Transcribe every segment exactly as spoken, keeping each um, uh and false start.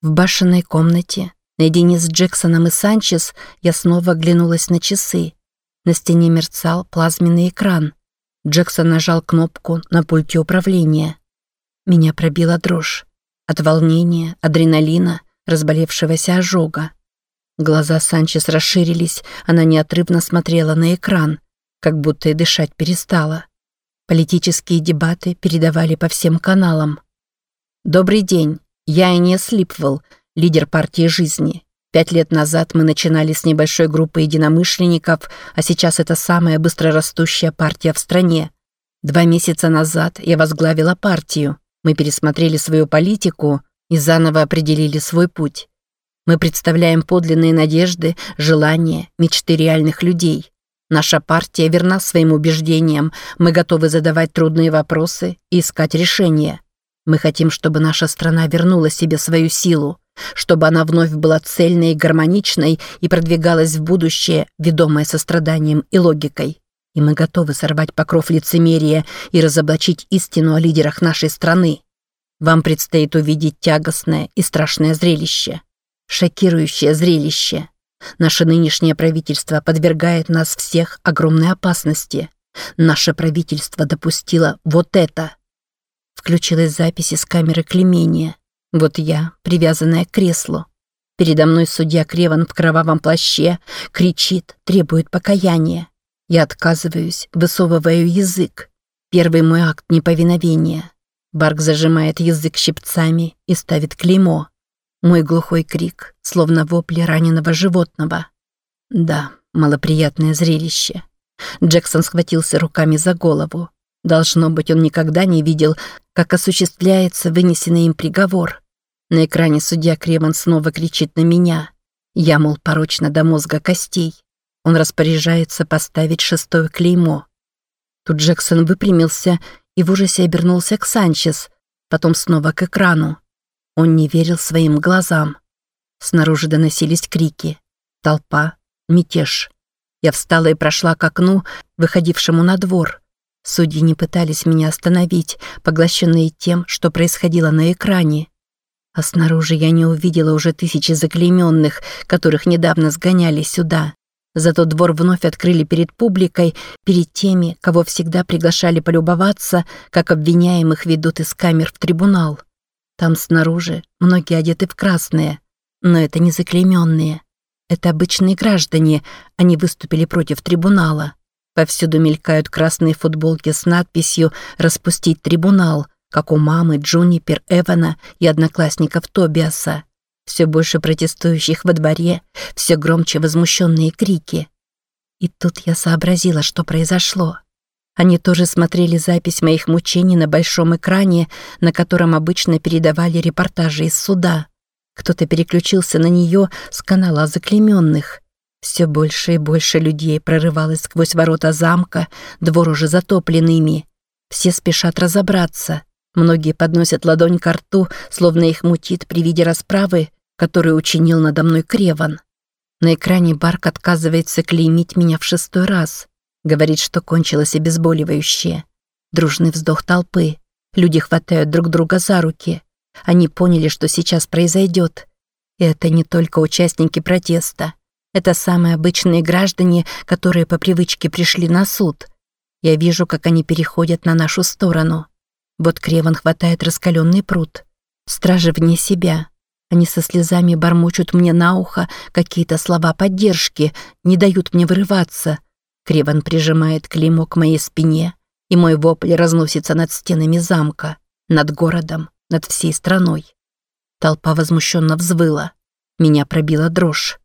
В башенной комнате, наедине с Джексоном и Санчес, я снова оглянулась на часы. На стене мерцал плазменный экран. Джексон нажал кнопку на пульте управления. Меня пробила дрожь. От волнения, адреналина, разболевшегося ожога. Глаза Санчес расширились, она неотрывно смотрела на экран, как будто и дышать перестала. Политические дебаты передавали по всем каналам. «Добрый день, я Инесс Липвелл, лидер партии жизни. Пять лет назад мы начинали с небольшой группы единомышленников, а сейчас это самая быстрорастущая партия в стране. Два месяца назад я возглавила партию. Мы пересмотрели свою политику и заново определили свой путь. Мы представляем подлинные надежды, желания, мечты реальных людей. Наша партия верна своим убеждениям, мы готовы задавать трудные вопросы и искать решения. Мы хотим, чтобы наша страна вернула себе свою силу, чтобы она вновь была цельной и гармоничной и продвигалась в будущее, ведомое состраданием и логикой. И мы готовы сорвать покров лицемерия и разоблачить истину о лидерах нашей страны. Вам предстоит увидеть тягостное и страшное зрелище. Шокирующее зрелище. Наше нынешнее правительство подвергает нас всех огромной опасности. Наше правительство допустило вот это. Включилась запись из камеры клеймения. Вот я, привязанная к креслу. Передо мной судья Креван в кровавом плаще, кричит, требует покаяния. Я отказываюсь, высовываю язык. Первый мой акт неповиновения. Барк зажимает язык щипцами и ставит клеймо. Мой глухой крик, словно вопли раненого животного. Да, малоприятное зрелище. Джексон схватился руками за голову. Должно быть, он никогда не видел, как осуществляется вынесенный им приговор. На экране судья Креван снова кричит на меня. Я, мол, порочна до мозга костей. Он распоряжается поставить шестое клеймо. Тут Джексон выпрямился и в ужасе обернулся к Санчес, потом снова к экрану. Он не верил своим глазам. Снаружи доносились крики. Толпа, мятеж. Я встала и прошла к окну, выходившему на двор. Судьи не пытались меня остановить, поглощенные тем, что происходило на экране. А снаружи я не увидела уже тысячи заклейменных, которых недавно сгоняли сюда. Зато двор вновь открыли перед публикой, перед теми, кого всегда приглашали полюбоваться, как обвиняемых ведут из камер в трибунал. Там снаружи многие одеты в красное, но это не заклейменные. Это обычные граждане, они выступили против трибунала. Повсюду мелькают красные футболки с надписью «Распустить трибунал», как у мамы Джунипер Эвана и одноклассников Тобиаса. Все больше протестующих во дворе, все громче возмущенные крики. И тут я сообразила, что произошло. Они тоже смотрели запись моих мучений на большом экране, на котором обычно передавали репортажи из суда. Кто-то переключился на нее с канала заклейменных. Все больше и больше людей прорывалось сквозь ворота замка, двор уже затоплен ими. Все спешат разобраться. Многие подносят ладонь ко рту, словно их мутит при виде расправы, которую учинил надо мной Креван. На экране Барк отказывается клеймить меня в шестой раз. Говорит, что кончилось обезболивающее. Дружный вздох толпы. Люди хватают друг друга за руки. Они поняли, что сейчас произойдет. И это не только участники протеста. Это самые обычные граждане, которые по привычке пришли на суд. Я вижу, как они переходят на нашу сторону. Вот Креван хватает раскаленный пруд. Стражи вне себя. Они со слезами бормочут мне на ухо какие-то слова поддержки, не дают мне вырываться. Креван прижимает клеймо к моей спине, и мой вопль разносится над стенами замка, над городом, над всей страной. Толпа возмущенно взвыла. Меня пробила дрожь.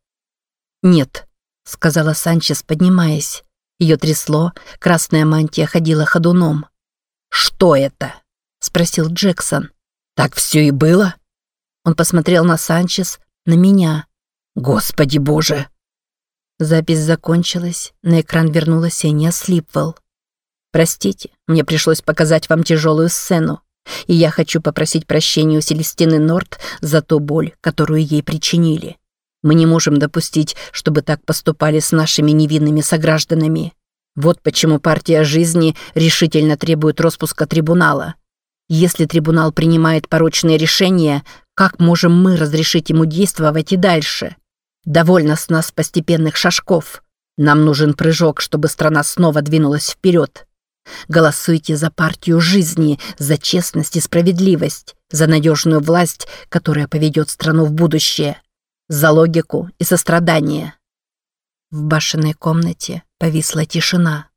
«Нет», — сказала Санчес, поднимаясь. Ее трясло, красная мантия ходила ходуном. «Что это?» — спросил Джексон. «Так все и было?» Он посмотрел на Санчес, на меня. «Господи боже!» Запись закончилась, на экран вернулась Инесс Липвелл. «Простите, мне пришлось показать вам тяжелую сцену, и я хочу попросить прощения у Селестины Норт за ту боль, которую ей причинили. Мы не можем допустить, чтобы так поступали с нашими невинными согражданами. Вот почему партия жизни решительно требует распуска трибунала. Если трибунал принимает порочные решения, Как можем мы разрешить ему действовать и дальше? Довольно с нас постепенных шажков. Нам нужен прыжок, чтобы страна снова двинулась вперед. Голосуйте за партию жизни, за честность и справедливость, за надежную власть, которая поведет страну в будущее, за логику и сострадание». В башенной комнате повисла тишина.